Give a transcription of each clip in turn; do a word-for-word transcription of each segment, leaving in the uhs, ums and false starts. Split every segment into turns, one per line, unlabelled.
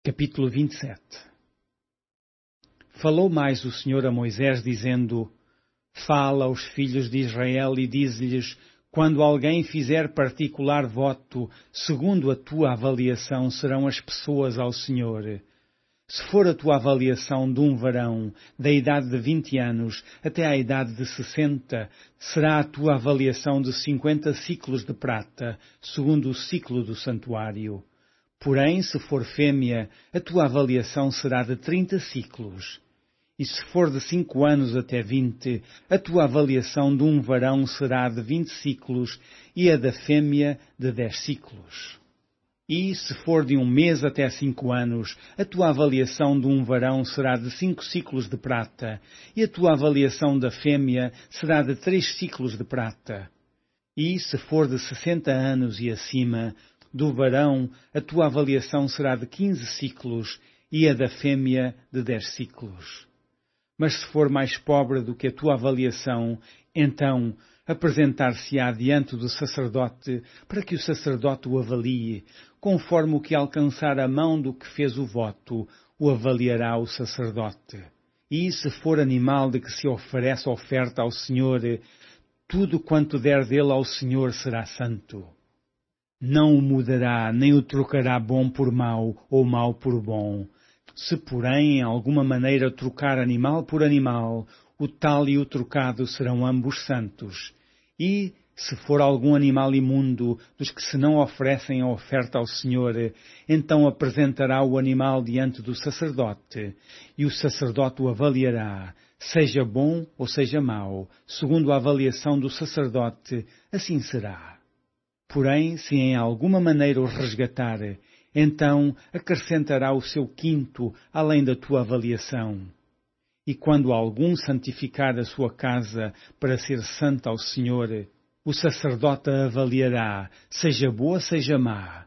Capítulo vinte e sete. Falou mais o Senhor a Moisés, dizendo: Fala aos filhos de Israel e dize-lhes: quando alguém fizer particular voto, segundo a tua avaliação serão as pessoas ao Senhor. Se for a tua avaliação de um varão, da idade de vinte anos até à idade de sessenta, será a tua avaliação de cinquenta ciclos de prata, segundo o ciclo do santuário. Porém, se for fêmea, a tua avaliação será de trinta ciclos. E se for de cinco anos até vinte, a tua avaliação de um varão será de vinte ciclos e a da fêmea de dez ciclos. E se for de um mês até cinco anos, a tua avaliação de um varão será de cinco ciclos de prata, e a tua avaliação da fêmea será de três ciclos de prata. E se for de sessenta anos e acima, do varão, a tua avaliação será de quinze ciclos e a da fêmea de dez ciclos. Mas se for mais pobre do que a tua avaliação, então apresentar-se-á diante do sacerdote para que o sacerdote o avalie, conforme o que alcançar a mão do que fez o voto, o avaliará o sacerdote. E se for animal de que se oferece oferta ao Senhor, tudo quanto der dele ao Senhor será santo. Não o mudará, nem o trocará bom por mau, ou mau por bom. Se, porém, em alguma maneira trocar animal por animal, o tal e o trocado serão ambos santos. E, se for algum animal imundo, dos que se não oferecem a oferta ao Senhor, então apresentará o animal diante do sacerdote, e o sacerdote o avaliará, seja bom ou seja mau, segundo a avaliação do sacerdote, assim será. Porém, se em alguma maneira o resgatar, então acrescentará o seu quinto, além da tua avaliação. E quando algum santificar a sua casa para ser santa ao Senhor, o sacerdote a avaliará, seja boa, seja má.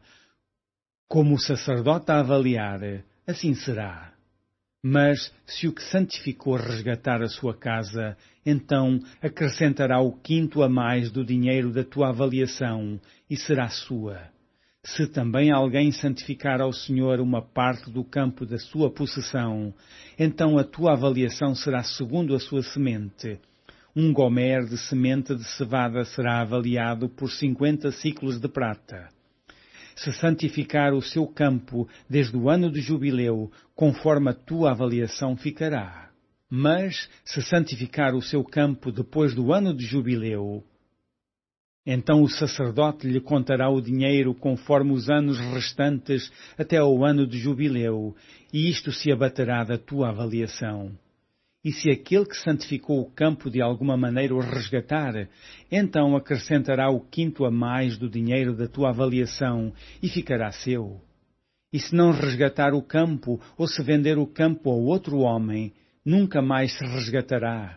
Como o sacerdote a avaliar, assim será. Mas, se o que santificou resgatar a sua casa, então acrescentará o quinto a mais do dinheiro da tua avaliação, e será sua. Se também alguém santificar ao Senhor uma parte do campo da sua possessão, então a tua avaliação será segundo a sua semente. Um gomer de semente de cevada será avaliado por cinquenta ciclos de prata. Se santificar o seu campo desde o ano de jubileu, conforme a tua avaliação ficará. Mas, se santificar o seu campo depois do ano de jubileu, então o sacerdote lhe contará o dinheiro conforme os anos restantes até ao ano de jubileu, e isto se abaterá da tua avaliação. E se aquele que santificou o campo de alguma maneira o resgatar, então acrescentará o quinto a mais do dinheiro da tua avaliação, e ficará seu. E se não resgatar o campo, ou se vender o campo a outro homem, nunca mais se resgatará.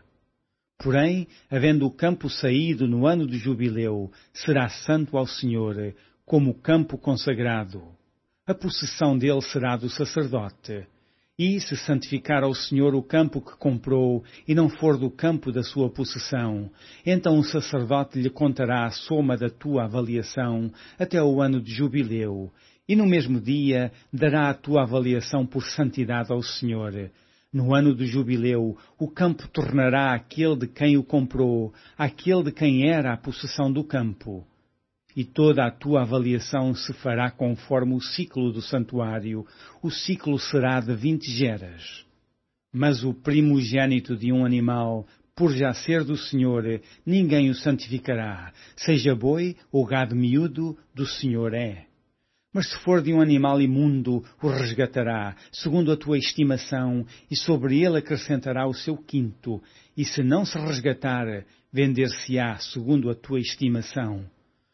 Porém, havendo o campo saído no ano de jubileu, será santo ao Senhor, como campo consagrado. A possessão dele será do sacerdote. E, se santificar ao Senhor o campo que comprou, e não for do campo da sua possessão, então o sacerdote lhe contará a soma da tua avaliação até o ano de jubileu, e no mesmo dia dará a tua avaliação por santidade ao Senhor. No ano do jubileu, o campo tornará aquele de quem o comprou, aquele de quem era a possessão do campo. E toda a tua avaliação se fará conforme o ciclo do santuário. O ciclo será de vinte geras. Mas o primogênito de um animal, por já ser do Senhor, ninguém o santificará. Seja boi ou gado miúdo, do Senhor é. Mas se for de um animal imundo, o resgatará, segundo a tua estimação, e sobre ele acrescentará o seu quinto. E se não se resgatar, vender-se-á segundo a tua estimação.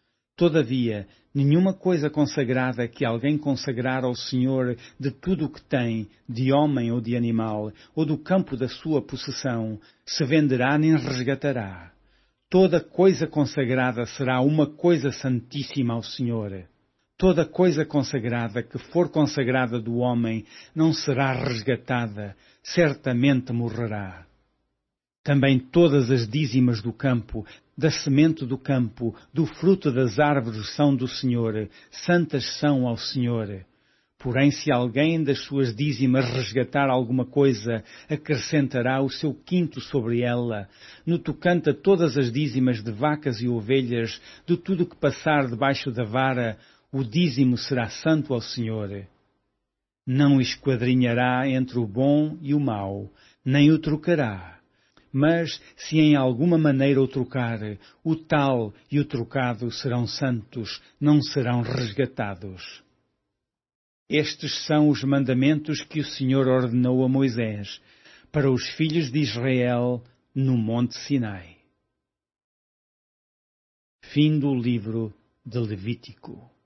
Todavia, nenhuma coisa consagrada que alguém consagrar ao Senhor de tudo o que tem, de homem ou de animal, ou do campo da sua possessão, se venderá nem resgatará. Toda coisa consagrada será uma coisa santíssima ao Senhor. Toda coisa consagrada que for consagrada do homem não será resgatada, certamente morrerá. Também todas as dízimas do campo, da semente do campo, do fruto das árvores são do Senhor, santas são ao Senhor. Porém, se alguém das suas dízimas resgatar alguma coisa, acrescentará o seu quinto sobre ela, no tocante a todas as dízimas de vacas e ovelhas, de tudo que passar debaixo da vara, o dízimo será santo ao Senhor. Não esquadrinhará entre o bom e o mau, nem o trocará. Mas, se em alguma maneira o trocar, o tal e o trocado serão santos, não serão resgatados. Estes são os mandamentos que o Senhor ordenou a Moisés, para os filhos de Israel, no Monte Sinai. Fim do livro de Levítico.